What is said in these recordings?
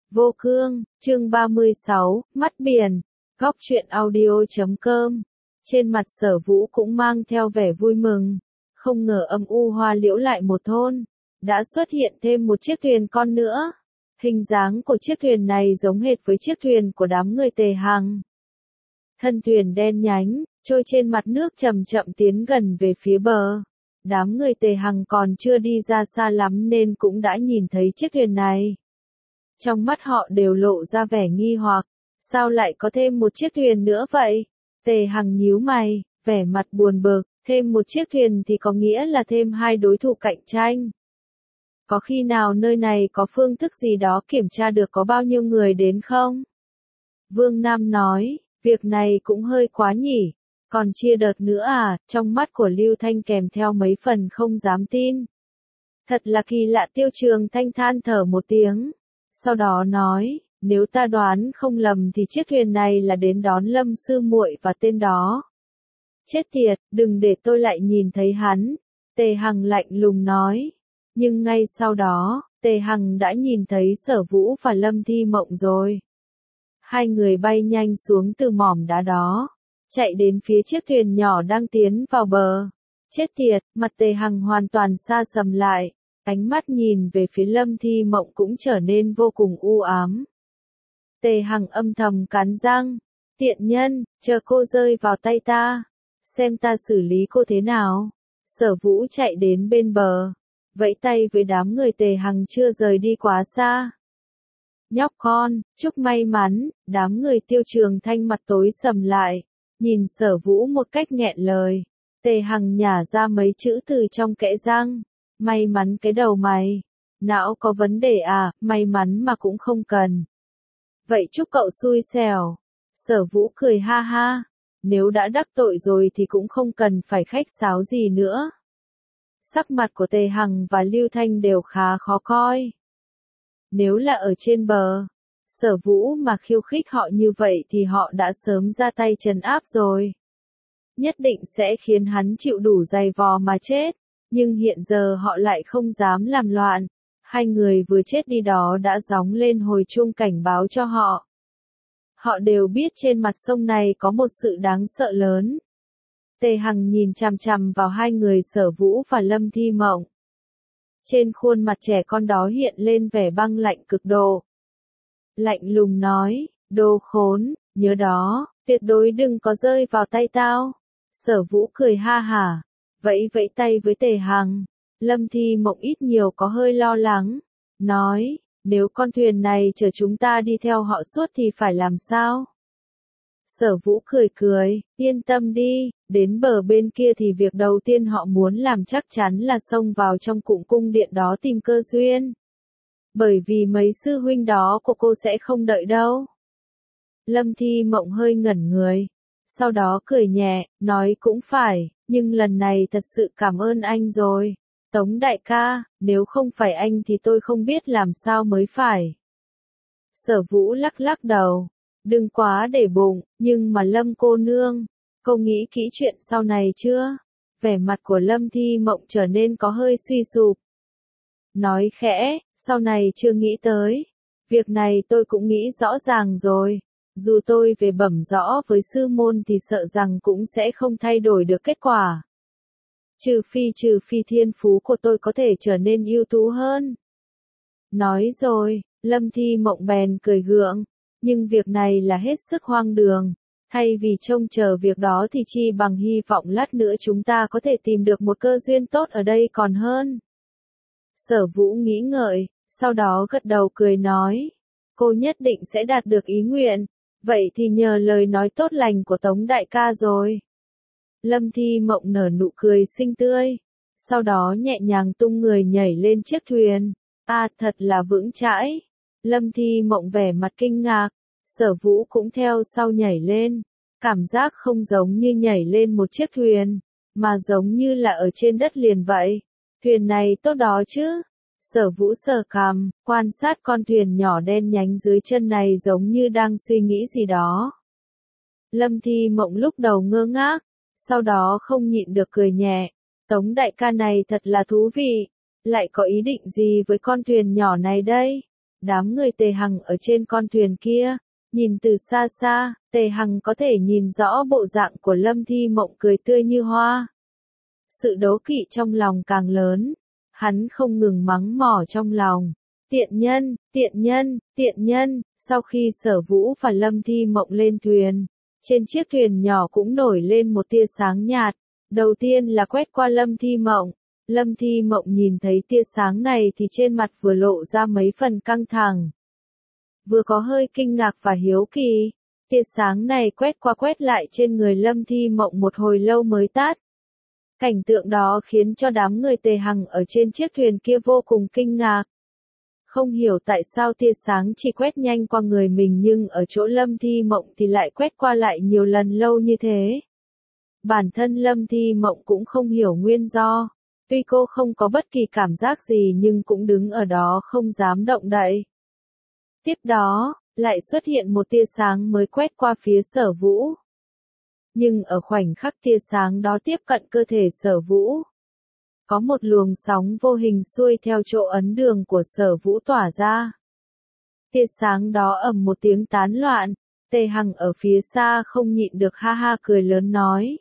Vô cương, chương 36, mắt biển, góc truyện audio.com. Trên mặt Sở Vũ cũng mang theo vẻ vui mừng, không ngờ âm u Hoa Liễu lại một thôn, đã xuất hiện thêm một chiếc thuyền con nữa. Hình dáng của chiếc thuyền này giống hệt với chiếc thuyền của đám người Tề Hằng. Thân thuyền đen nhánh, trôi trên mặt nước chậm chậm tiến gần về phía bờ. Đám người Tề Hằng còn chưa đi ra xa lắm nên cũng đã nhìn thấy chiếc thuyền này. Trong mắt họ đều lộ ra vẻ nghi hoặc, sao lại có thêm một chiếc thuyền nữa vậy? Tề Hằng nhíu mày, vẻ mặt buồn bực, thêm một chiếc thuyền thì có nghĩa là thêm hai đối thủ cạnh tranh. Có khi nào nơi này có phương thức gì đó kiểm tra được có bao nhiêu người đến không? Vương Nam nói, việc này cũng hơi quá nhỉ, còn chia đợt nữa à? Trong mắt của Lưu Thanh kèm theo mấy phần không dám tin. Thật là kỳ lạ. Tiêu Trường Thanh than thở một tiếng, sau đó nói, nếu ta đoán không lầm thì chiếc thuyền này là đến đón Lâm sư muội và tên đó. Chết tiệt, đừng để tôi lại nhìn thấy hắn, Tề Hằng lạnh lùng nói. Nhưng ngay sau đó, Tề Hằng đã nhìn thấy Sở Vũ và Lâm Thi Mộng rồi. Hai người bay nhanh xuống từ mỏm đá đó, chạy đến phía chiếc thuyền nhỏ đang tiến vào bờ. Chết tiệt, mặt Tề Hằng hoàn toàn sa sầm lại, ánh mắt nhìn về phía Lâm Thi Mộng cũng trở nên vô cùng u ám. Tề Hằng âm thầm cắn răng, tiện nhân, chờ cô rơi vào tay ta, xem ta xử lý cô thế nào. Sở Vũ chạy đến bên bờ, vẫy tay với đám người Tề Hằng chưa rời đi quá xa. Nhóc con, chúc may mắn. Đám người Tiêu Trường Thanh mặt tối sầm lại, nhìn Sở Vũ một cách nghẹn lời. Tề Hằng nhả ra mấy chữ từ trong kẽ răng, may mắn cái đầu mày, não có vấn đề à? May mắn mà cũng không cần. Vậy chúc cậu xui xẻo. Sở Vũ cười ha ha, nếu đã đắc tội rồi thì cũng không cần phải khách sáo gì nữa. Sắc mặt của Tề Hằng và Lưu Thanh đều khá khó coi. Nếu là ở trên bờ, Sở Vũ mà khiêu khích họ như vậy thì họ đã sớm ra tay trấn áp rồi. Nhất định sẽ khiến hắn chịu đủ dày vò mà chết, nhưng hiện giờ họ lại không dám làm loạn. Hai người vừa chết đi đó đã gióng lên hồi chuông cảnh báo cho họ. Họ đều biết trên mặt sông này có một sự đáng sợ lớn. Tề Hằng nhìn chằm chằm vào hai người Sở Vũ và Lâm Thi Mộng. Trên khuôn mặt trẻ con đó hiện lên vẻ băng lạnh cực độ. Lạnh lùng nói, đồ khốn, nhớ đó, tuyệt đối đừng có rơi vào tay tao. Sở Vũ cười ha hả, vẫy vẫy tay với Tề Hằng. Lâm Thi Mộng ít nhiều có hơi lo lắng, nói, nếu con thuyền này chở chúng ta đi theo họ suốt thì phải làm sao? Sở Vũ cười cười, yên tâm đi, đến bờ bên kia thì việc đầu tiên họ muốn làm chắc chắn là xông vào trong cụm cung điện đó tìm cơ duyên. Bởi vì mấy sư huynh đó của cô sẽ không đợi đâu. Lâm Thi Mộng hơi ngẩn người, sau đó cười nhẹ, nói cũng phải, nhưng lần này thật sự cảm ơn anh rồi. Tống đại ca, nếu không phải anh thì tôi không biết làm sao mới phải. Sở Vũ lắc lắc đầu, đừng quá để bụng, nhưng mà Lâm cô nương, cô nghĩ kỹ chuyện sau này chưa? Vẻ mặt của Lâm Thi Mộng trở nên có hơi suy sụp. Nói khẽ, sau này chưa nghĩ tới. Việc này tôi cũng nghĩ rõ ràng rồi. Dù tôi về bẩm rõ với sư môn thì sợ rằng cũng sẽ không thay đổi được kết quả. Trừ phi thiên phú của tôi có thể trở nên ưu tú hơn. Nói rồi, Lâm Thi Mộng bèn cười gượng, nhưng việc này là hết sức hoang đường. Thay vì trông chờ việc đó thì chi bằng hy vọng lát nữa chúng ta có thể tìm được một cơ duyên tốt ở đây còn hơn. Sở Vũ nghĩ ngợi, sau đó gật đầu cười nói, cô nhất định sẽ đạt được ý nguyện, vậy thì nhờ lời nói tốt lành của Tống đại ca rồi. Lâm Thi Mộng nở nụ cười xinh tươi, sau đó nhẹ nhàng tung người nhảy lên chiếc thuyền. Thật là vững chãi. Lâm Thi Mộng vẻ mặt kinh ngạc, Sở Vũ cũng theo sau nhảy lên, cảm giác không giống như nhảy lên một chiếc thuyền, mà giống như là ở trên đất liền vậy. Thuyền này tốt đó chứ? Sở Vũ sờ cằm, quan sát con thuyền nhỏ đen nhánh dưới chân này giống như đang suy nghĩ gì đó. Lâm Thi Mộng lúc đầu ngơ ngác, sau đó không nhịn được cười nhẹ. Tống đại ca này thật là thú vị, lại có ý định gì với con thuyền nhỏ này đây? Đám người Tề Hằng ở trên con thuyền kia, nhìn từ xa xa, Tề Hằng có thể nhìn rõ bộ dạng của Lâm Thi Mộng cười tươi như hoa. Sự đố kỵ trong lòng càng lớn, hắn không ngừng mắng mỏ trong lòng. Tiện nhân, tiện nhân, tiện nhân, sau khi Sở Vũ và Lâm Thi Mộng lên thuyền, trên chiếc thuyền nhỏ cũng nổi lên một tia sáng nhạt, đầu tiên là quét qua Lâm Thi Mộng. Lâm Thi Mộng nhìn thấy tia sáng này thì trên mặt vừa lộ ra mấy phần căng thẳng. Vừa có hơi kinh ngạc và hiếu kỳ, tia sáng này quét qua quét lại trên người Lâm Thi Mộng một hồi lâu mới tắt. Cảnh tượng đó khiến cho đám người Tề Hằng ở trên chiếc thuyền kia vô cùng kinh ngạc. Không hiểu tại sao tia sáng chỉ quét nhanh qua người mình nhưng ở chỗ Lâm Thi Mộng thì lại quét qua lại nhiều lần lâu như thế. Bản thân Lâm Thi Mộng cũng không hiểu nguyên do. Tuy cô không có bất kỳ cảm giác gì nhưng cũng đứng ở đó không dám động đậy. Tiếp đó, lại xuất hiện một tia sáng mới quét qua phía Sở Vũ. Nhưng ở khoảnh khắc tia sáng đó tiếp cận cơ thể Sở Vũ, có một luồng sóng vô hình xuôi theo chỗ ấn đường của Sở Vũ tỏa ra. Tia sáng đó ầm một tiếng tán loạn, Tề Hằng ở phía xa không nhịn được ha ha cười lớn nói.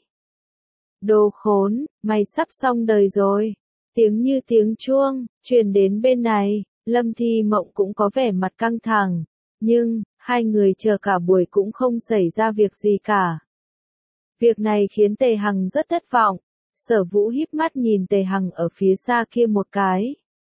Đồ khốn, mày sắp xong đời rồi. Tiếng như tiếng chuông, truyền đến bên này, Lâm Thi Mộng cũng có vẻ mặt căng thẳng, nhưng, hai người chờ cả buổi cũng không xảy ra việc gì cả. Việc này khiến Tề Hằng rất thất vọng, Sở Vũ híp mắt nhìn Tề Hằng ở phía xa kia một cái.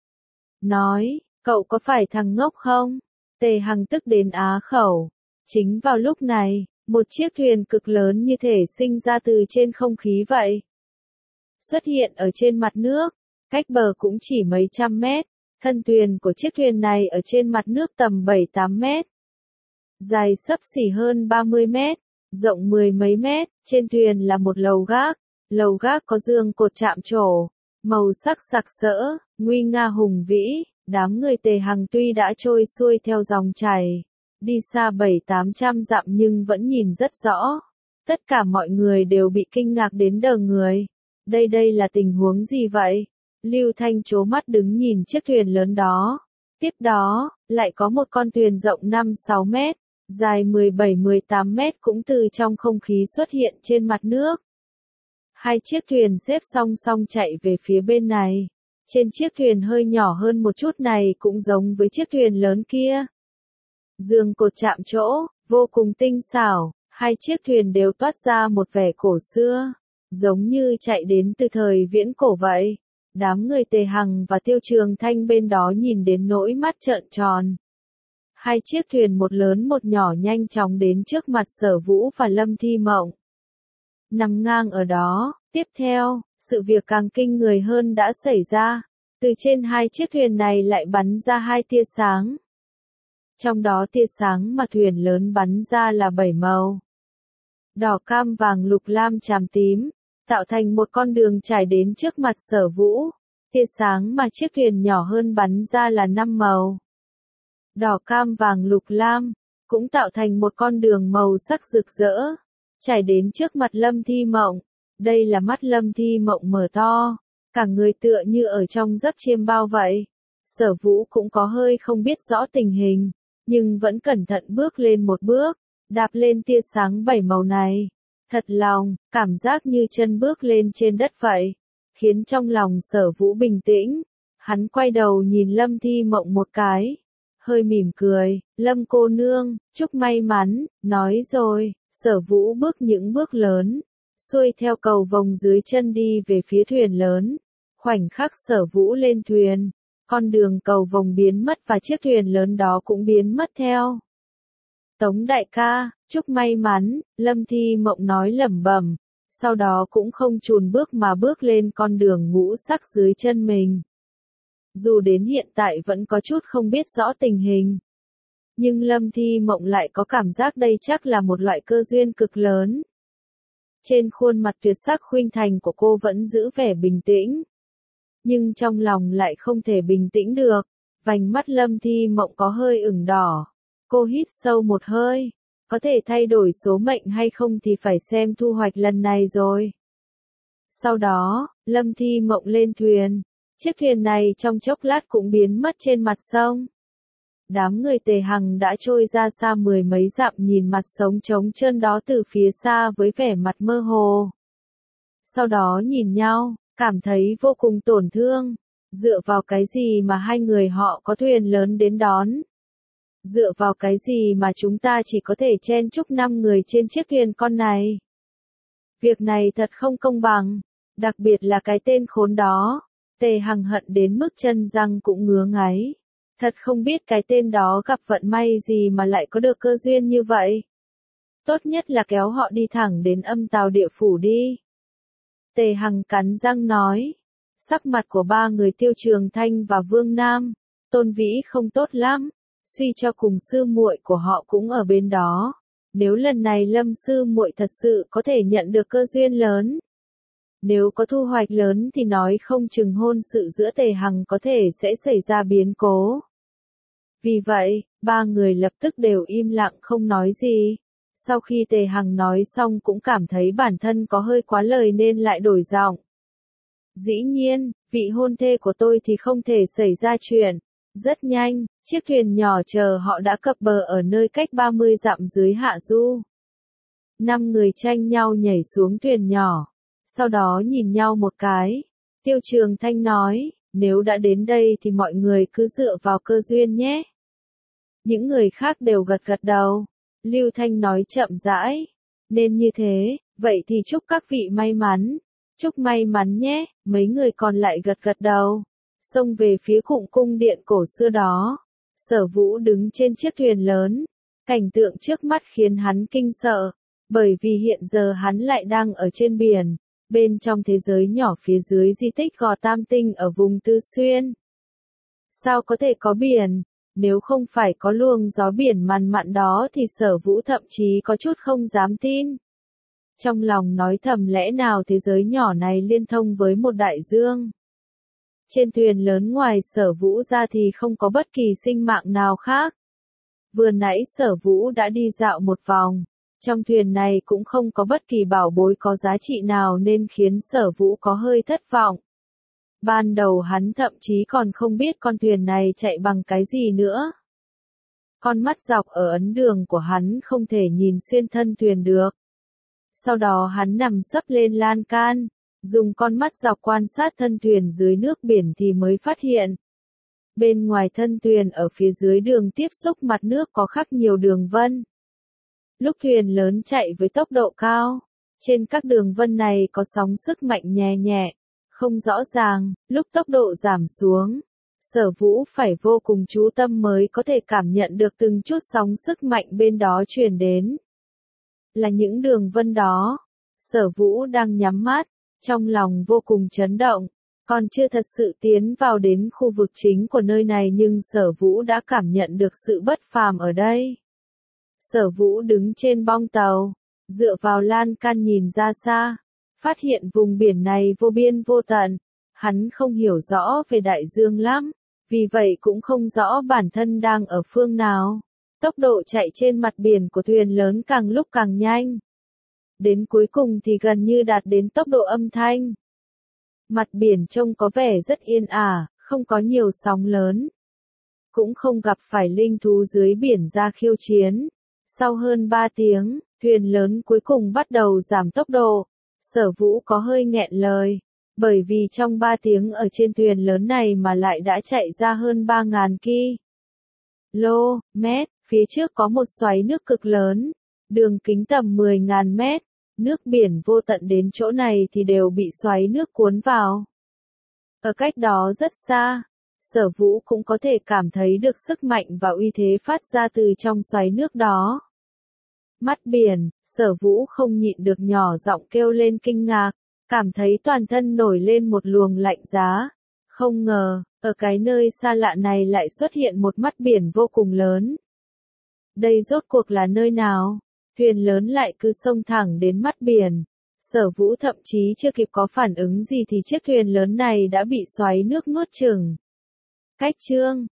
Nói, cậu có phải thằng ngốc không? Tề Hằng tức đến á khẩu. Chính vào lúc này, một chiếc thuyền cực lớn như thể sinh ra từ trên không khí vậy. Xuất hiện ở trên mặt nước, cách bờ cũng chỉ mấy trăm mét, thân thuyền của chiếc thuyền này ở trên mặt nước tầm 7-8 mét. Dài xấp xỉ hơn 30 mét, rộng mười mấy mét, trên thuyền là một lầu gác có giường cột chạm trổ, màu sắc sặc sỡ, nguy nga hùng vĩ, đám người Tề Hằng tuy đã trôi xuôi theo dòng chảy, đi xa 700-800 dặm nhưng vẫn nhìn rất rõ. Tất cả mọi người đều bị kinh ngạc đến đờ người. Đây là tình huống gì vậy? Lưu Thanh trố mắt đứng nhìn chiếc thuyền lớn đó. Tiếp đó, lại có một con thuyền rộng 5-6 mét, dài 17-18 mét cũng từ trong không khí xuất hiện trên mặt nước. Hai chiếc thuyền xếp song song chạy về phía bên này. Trên chiếc thuyền hơi nhỏ hơn một chút này cũng giống với chiếc thuyền lớn kia. Giường cột chạm chỗ, vô cùng tinh xảo, hai chiếc thuyền đều toát ra một vẻ cổ xưa, giống như chạy đến từ thời viễn cổ vậy. Đám người Tề Hằng và Tiêu Trường Thanh bên đó nhìn đến nỗi mắt trợn tròn. Hai chiếc thuyền một lớn một nhỏ nhanh chóng đến trước mặt Sở Vũ và Lâm Thi Mộng. Nằm ngang ở đó, tiếp theo, sự việc càng kinh người hơn đã xảy ra. Từ trên hai chiếc thuyền này lại bắn ra hai tia sáng. Trong đó tia sáng mà thuyền lớn bắn ra là 7 màu. Đỏ cam vàng lục lam chàm tím, tạo thành một con đường trải đến trước mặt Sở Vũ. Tia sáng mà chiếc thuyền nhỏ hơn bắn ra là 5 màu. Đỏ cam vàng lục lam, cũng tạo thành một con đường màu sắc rực rỡ, trải đến trước mặt Lâm Thi Mộng. Đây là mắt Lâm Thi Mộng mở to, cả người tựa như ở trong giấc chiêm bao vậy. Sở Vũ cũng có hơi không biết rõ tình hình, nhưng vẫn cẩn thận bước lên một bước, đạp lên tia sáng 7 màu này. Thật lòng, cảm giác như chân bước lên trên đất vậy, khiến trong lòng Sở Vũ bình tĩnh. Hắn quay đầu nhìn Lâm Thi Mộng một cái, hơi mỉm cười, Lâm cô nương, chúc may mắn, nói rồi, Sở Vũ bước những bước lớn, xuôi theo cầu vồng dưới chân đi về phía thuyền lớn. Khoảnh khắc Sở Vũ lên thuyền, con đường cầu vồng biến mất và chiếc thuyền lớn đó cũng biến mất theo. Tống đại ca, chúc may mắn, Lâm Thi Mộng nói lẩm bẩm, sau đó cũng không chùn bước mà bước lên con đường ngũ sắc dưới chân mình. Dù đến hiện tại vẫn có chút không biết rõ tình hình, nhưng Lâm Thi Mộng lại có cảm giác đây chắc là một loại cơ duyên cực lớn. Trên khuôn mặt tuyệt sắc khuynh thành của cô vẫn giữ vẻ bình tĩnh, nhưng trong lòng lại không thể bình tĩnh được. Vành mắt Lâm Thi Mộng có hơi ửng đỏ. Cô hít sâu một hơi, có thể thay đổi số mệnh hay không thì phải xem thu hoạch lần này rồi. Sau đó, Lâm Thi Mộng lên thuyền, chiếc thuyền này trong chốc lát cũng biến mất trên mặt sông. Đám người Tề Hằng đã trôi ra xa mười mấy dặm nhìn mặt sống trống trơn đó từ phía xa với vẻ mặt mơ hồ. Sau đó nhìn nhau, cảm thấy vô cùng tổn thương. Dựa vào cái gì mà hai người họ có thuyền lớn đến đón? Dựa vào cái gì mà chúng ta chỉ có thể chen chúc 5 người trên chiếc thuyền con này? Việc này thật không công bằng, đặc biệt là cái tên khốn đó. Tề Hằng hận đến mức chân răng cũng ngứa ngáy. Thật không biết cái tên đó gặp vận may gì mà lại có được cơ duyên như vậy. Tốt nhất là kéo họ đi thẳng đến Âm Tào Địa Phủ đi. Tề Hằng cắn răng nói. Sắc mặt của ba người Tiêu Trường Thanh và Vương Nam, Tôn Vĩ không tốt lắm. Suy cho cùng sư muội của họ cũng ở bên đó. Nếu lần này Lâm sư muội thật sự có thể nhận được cơ duyên lớn, nếu có thu hoạch lớn thì nói không chừng hôn sự giữa Tề Hằng có thể sẽ xảy ra biến cố. Vì vậy, ba người lập tức đều im lặng không nói gì. Sau khi Tề Hằng nói xong cũng cảm thấy bản thân có hơi quá lời nên lại đổi giọng. Dĩ nhiên, vị hôn thê của tôi thì không thể xảy ra chuyện. Rất nhanh, chiếc thuyền nhỏ chờ họ đã cập bờ ở nơi cách 30 dặm dưới hạ du. 5 người tranh nhau nhảy xuống thuyền nhỏ. Sau đó nhìn nhau một cái. Tiêu Trường Thanh nói, nếu đã đến đây thì mọi người cứ dựa vào cơ duyên nhé. Những người khác đều gật gật đầu. Lưu Thanh nói chậm rãi. Nên như thế, vậy thì chúc các vị may mắn. Chúc may mắn nhé, mấy người còn lại gật gật đầu. Xông về phía khụng cung điện cổ xưa đó. Sở Vũ đứng trên chiếc thuyền lớn. Cảnh tượng trước mắt khiến hắn kinh sợ. Bởi vì hiện giờ hắn lại đang ở trên biển. Bên trong thế giới nhỏ phía dưới di tích Gò Tam Tinh ở vùng Tư Xuyên. Sao có thể có biển? Nếu không phải có luồng gió biển mặn mặn đó thì Sở Vũ thậm chí có chút không dám tin. Trong lòng nói thầm lẽ nào thế giới nhỏ này liên thông với một đại dương. Trên thuyền lớn ngoài Sở Vũ ra thì không có bất kỳ sinh mạng nào khác. Vừa nãy Sở Vũ đã đi dạo một vòng. Trong thuyền này cũng không có bất kỳ bảo bối có giá trị nào nên khiến Sở Vũ có hơi thất vọng. Ban đầu hắn thậm chí còn không biết con thuyền này chạy bằng cái gì nữa. Con mắt dọc ở ấn đường của hắn không thể nhìn xuyên thân thuyền được. Sau đó hắn nằm sấp lên lan can, dùng con mắt dọc quan sát thân thuyền dưới nước biển thì mới phát hiện. Bên ngoài thân thuyền ở phía dưới đường tiếp xúc mặt nước có khắc nhiều đường vân. Lúc thuyền lớn chạy với tốc độ cao, trên các đường vân này có sóng sức mạnh nhẹ nhẹ, không rõ ràng, lúc tốc độ giảm xuống. Sở Vũ phải vô cùng chú tâm mới có thể cảm nhận được từng chút sóng sức mạnh bên đó truyền đến. Là những đường vân đó. Sở Vũ đang nhắm mắt, trong lòng vô cùng chấn động. Còn chưa thật sự tiến vào đến khu vực chính của nơi này nhưng Sở Vũ đã cảm nhận được sự bất phàm ở đây. Sở Vũ đứng trên bong tàu, dựa vào lan can nhìn ra xa, phát hiện vùng biển này vô biên vô tận. Hắn không hiểu rõ về đại dương lắm, vì vậy cũng không rõ bản thân đang ở phương nào. Tốc độ chạy trên mặt biển của thuyền lớn càng lúc càng nhanh. Đến cuối cùng thì gần như đạt đến tốc độ âm thanh. Mặt biển trông có vẻ rất yên ả, không có nhiều sóng lớn. Cũng không gặp phải linh thú dưới biển ra khiêu chiến. Sau hơn 3 tiếng, thuyền lớn cuối cùng bắt đầu giảm tốc độ. Sở Vũ có hơi nghẹn lời. Bởi vì trong 3 tiếng ở trên thuyền lớn này mà lại đã chạy ra hơn 3.000 km, phía trước có một xoáy nước cực lớn, đường kính tầm 10.000 mét, nước biển vô tận đến chỗ này thì đều bị xoáy nước cuốn vào. Ở cách đó rất xa, Sở Vũ cũng có thể cảm thấy được sức mạnh và uy thế phát ra từ trong xoáy nước đó. Mắt biển, Sở Vũ không nhịn được nhỏ giọng kêu lên kinh ngạc, cảm thấy toàn thân nổi lên một luồng lạnh giá. Không ngờ, ở cái nơi xa lạ này lại xuất hiện một mắt biển vô cùng lớn. Đây rốt cuộc là nơi nào? Thuyền lớn lại cứ xông thẳng đến mắt biển. Sở Vũ thậm chí chưa kịp có phản ứng gì thì chiếc thuyền lớn này đã bị xoáy nước nuốt chửng. Cách chương